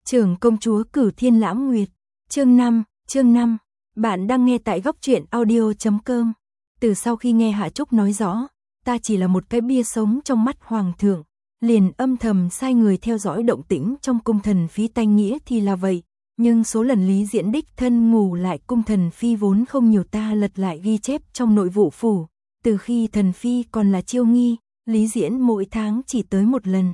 Trưởng công chúa Cửu Thiên Lãm Nguyệt, chương 5, bạn đang nghe tại góc truyện audio.com. Từ sau khi nghe Hạ Trúc nói rõ, ta chỉ là một cái bia sống trong mắt hoàng thượng, liền âm thầm sai người theo dõi động tĩnh trong cung thần phi tanh nghĩa thì là vậy, nhưng số lần Lý Diễn đích thân ngủ lại cung thần phi vốn không nhiều, ta lật lại ghi chép trong nội vụ phủ, từ khi thần phi còn là chiêu nghi, Lý Diễn mỗi tháng chỉ tới một lần.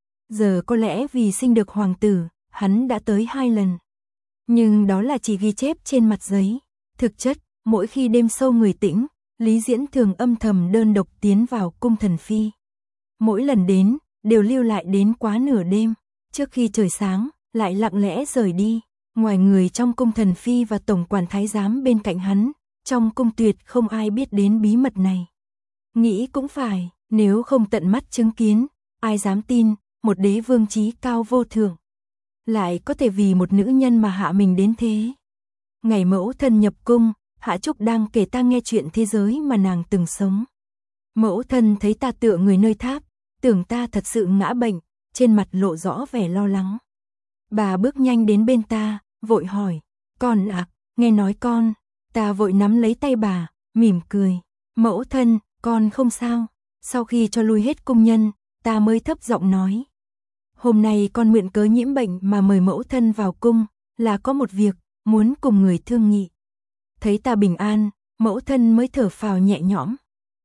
Giờ có lẽ vì sinh được hoàng tử, hắn đã tới 2 lần. Nhưng đó là chỉ ghi chép trên mặt giấy. Thực chất, mỗi khi đêm sâu người tĩnh, Lý Diễn thường âm thầm đơn độc tiến vào cung thần phi. Mỗi lần đến, đều lưu lại đến quá nửa đêm. Trước khi trời sáng, lại lặng lẽ rời đi. Ngoài người trong cung thần phi và tổng quản thái giám bên cạnh hắn, trong cung tuyệt không ai biết đến bí mật này. Nghĩ cũng phải, nếu không tận mắt chứng kiến, ai dám tin, một đế vương chí cao vô thượng lại có thể vì một nữ nhân mà hạ mình đến thế. Ngày mẫu thân nhập cung, Hạ Trúc đang kể ta nghe chuyện thế giới mà nàng từng sống. Mẫu thân thấy ta tựa người nơi tháp, tưởng ta thật sự ngã bệnh, trên mặt lộ rõ vẻ lo lắng. Bà bước nhanh đến bên ta, vội hỏi, con ạ, nghe nói con. Ta vội nắm lấy tay bà, mỉm cười, mẫu thân, con không sao. Sau khi cho lui hết cung nhân, ta mới thấp giọng nói, hôm nay con mượn cớ nhiễm bệnh mà mời mẫu thân vào cung, là có một việc, muốn cùng người thương nghị. Thấy ta bình an, mẫu thân mới thở phào nhẹ nhõm.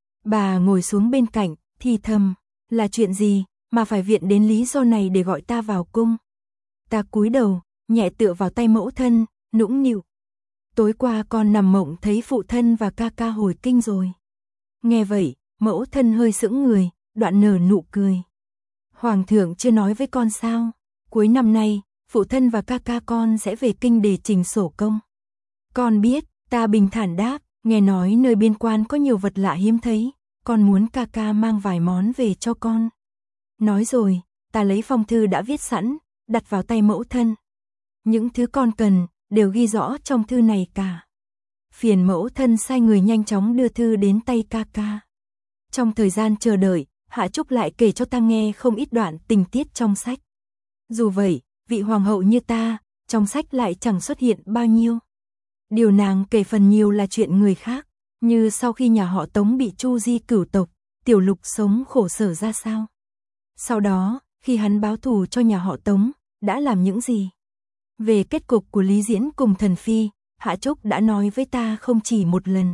Bà ngồi xuống bên cạnh, thì thầm, là chuyện gì, mà phải viện đến lý do này để gọi ta vào cung. Ta cúi đầu, nhẹ tựa vào tay mẫu thân, nũng nịu. Tối qua con nằm mộng thấy phụ thân và ca ca hồi kinh rồi. Nghe vậy, mẫu thân hơi sững người, đoạn nở nụ cười. Hoàng thượng chưa nói với con sao? Cuối năm nay, phụ thân và ca ca con sẽ về kinh để trình sổ công. Con biết, ta bình thản đáp, nghe nói nơi biên quan có nhiều vật lạ hiếm thấy, con muốn ca ca mang vài món về cho con. Nói rồi, ta lấy phong thư đã viết sẵn, đặt vào tay mẫu thân. Những thứ con cần, đều ghi rõ trong thư này cả. Phiền mẫu thân sai người nhanh chóng đưa thư đến tay ca ca. Trong thời gian chờ đợi, Hạ Trúc lại kể cho ta nghe không ít đoạn tình tiết trong sách. Dù vậy, vị hoàng hậu như ta, trong sách lại chẳng xuất hiện bao nhiêu. Điều nàng kể phần nhiều là chuyện người khác, như sau khi nhà họ Tống bị Chu Di cửu tộc, Tiểu Lục sống khổ sở ra sao. Sau đó, khi hắn báo thù cho nhà họ Tống, đã làm những gì. Về kết cục của Lý Diễn cùng thần phi, Hạ Trúc đã nói với ta không chỉ một lần.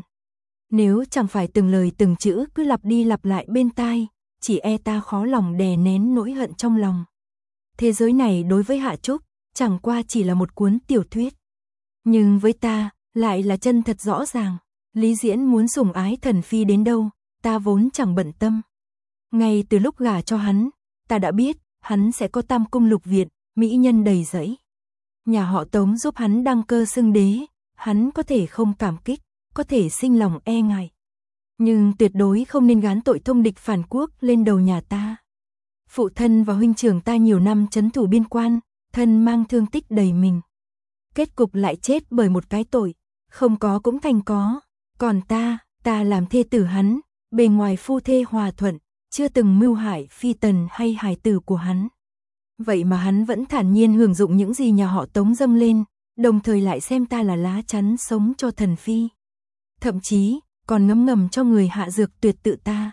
Nếu chẳng phải từng lời từng chữ cứ lặp đi lặp lại bên tai, chỉ e ta khó lòng đè nén nỗi hận trong lòng. Thế giới này đối với Hạ Trúc, chẳng qua chỉ là một cuốn tiểu thuyết. Nhưng với ta, lại là chân thật rõ ràng. Lý Diễn muốn sủng ái thần phi đến đâu, ta vốn chẳng bận tâm. Ngay từ lúc gả cho hắn, ta đã biết, hắn sẽ có tam cung lục viện, mỹ nhân đầy rẫy. Nhà họ Tống giúp hắn đăng cơ xưng đế, hắn có thể không cảm kích, có thể sinh lòng e ngại. Nhưng tuyệt đối không nên gán tội thông địch phản quốc lên đầu nhà ta. Phụ thân và huynh trưởng ta nhiều năm trấn thủ biên quan, thân mang thương tích đầy mình. Kết cục lại chết bởi một cái tội, không có cũng thành có. Còn ta làm thê tử hắn, bề ngoài phu thê hòa thuận, chưa từng mưu hại phi tần hay hài tử của hắn. Vậy mà hắn vẫn thản nhiên hưởng dụng những gì nhà họ Tống dâng lên, đồng thời lại xem ta là lá chắn sống cho thần phi. Thậm chí, còn ngấm ngầm cho người hạ dược tuyệt tự ta.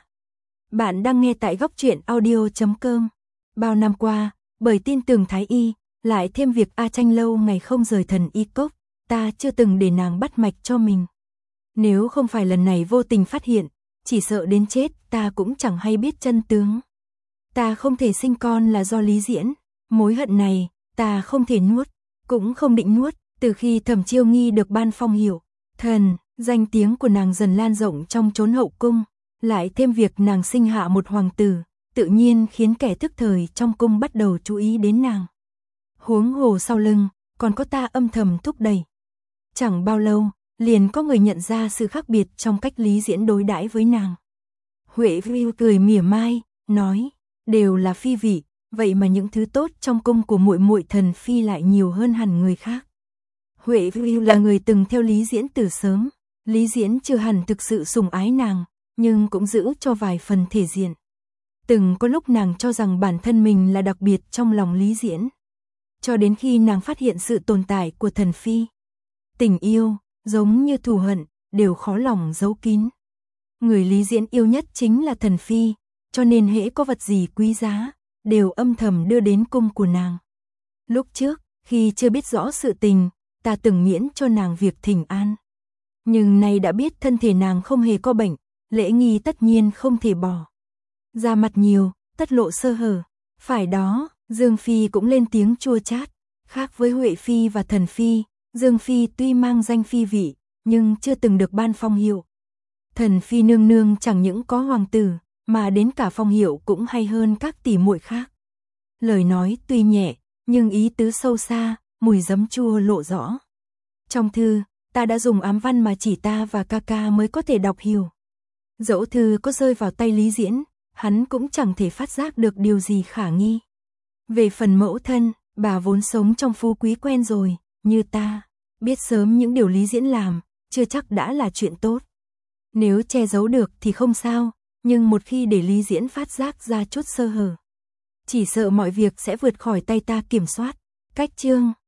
Bạn đang nghe tại góc truyện audio.com. Bao năm qua, bởi tin tưởng Thái Y, lại thêm việc A Tranh lâu ngày không rời thần y cốc, ta chưa từng để nàng bắt mạch cho mình. Nếu không phải lần này vô tình phát hiện, chỉ sợ đến chết ta cũng chẳng hay biết chân tướng. Ta không thể sinh con là do Lý Diễn, mối hận này, ta không thể nuốt, cũng không định nuốt. Từ khi Thẩm Chiêu Nghi được ban phong hiệu thần, danh tiếng của nàng dần lan rộng trong chốn hậu cung, lại thêm việc nàng sinh hạ một hoàng tử, tự nhiên khiến kẻ thức thời trong cung bắt đầu chú ý đến nàng. Huống hồ sau lưng, còn có ta âm thầm thúc đẩy. Chẳng bao lâu, liền có người nhận ra sự khác biệt trong cách Lý Diễn đối đãi với nàng. Huệ Vưu cười mỉa mai, nói, đều là phi vị, vậy mà những thứ tốt trong cung của muội muội thần phi lại nhiều hơn hẳn người khác. Huệ Vưu là người từng theo Lý Diễn từ sớm, Lý Diễn chưa hẳn thực sự sủng ái nàng, nhưng cũng giữ cho vài phần thể diện. Từng có lúc nàng cho rằng bản thân mình là đặc biệt trong lòng Lý Diễn. cho đến khi nàng phát hiện sự tồn tại của Thần Phi. Tình yêu, giống như thù hận, đều khó lòng giấu kín. Người Lý Diễn yêu nhất chính là Thần Phi, cho nên hễ có vật gì quý giá, đều âm thầm đưa đến cung của nàng. Lúc trước, khi chưa biết rõ sự tình, ta từng miễn cho nàng việc thỉnh an. Nhưng nay đã biết thân thể nàng không hề có bệnh, lễ nghi tất nhiên không thể bỏ. Ra mặt nhiều, tất lộ sơ hở. Phải đó, Dương Phi cũng lên tiếng chua chát. Khác với Huệ Phi và Thần Phi, Dương Phi tuy mang danh phi vị, nhưng chưa từng được ban phong hiệu. Thần Phi nương nương chẳng những có hoàng tử, mà đến cả phong hiệu cũng hay hơn các tỷ muội khác. Lời nói tuy nhẹ, nhưng ý tứ sâu xa, mùi giấm chua lộ rõ. Trong thư, ta đã dùng ám văn mà chỉ ta và ca ca mới có thể đọc hiểu. Dẫu thư có rơi vào tay Lý Diễn, hắn cũng chẳng thể phát giác được điều gì khả nghi. Về phần mẫu thân, bà vốn sống trong phú quý quen rồi, như ta, biết sớm những điều Lý Diễn làm, chưa chắc đã là chuyện tốt. Nếu che giấu được thì không sao, nhưng một khi để Lý Diễn phát giác ra chút sơ hở, chỉ sợ mọi việc sẽ vượt khỏi tay ta kiểm soát. Cách chương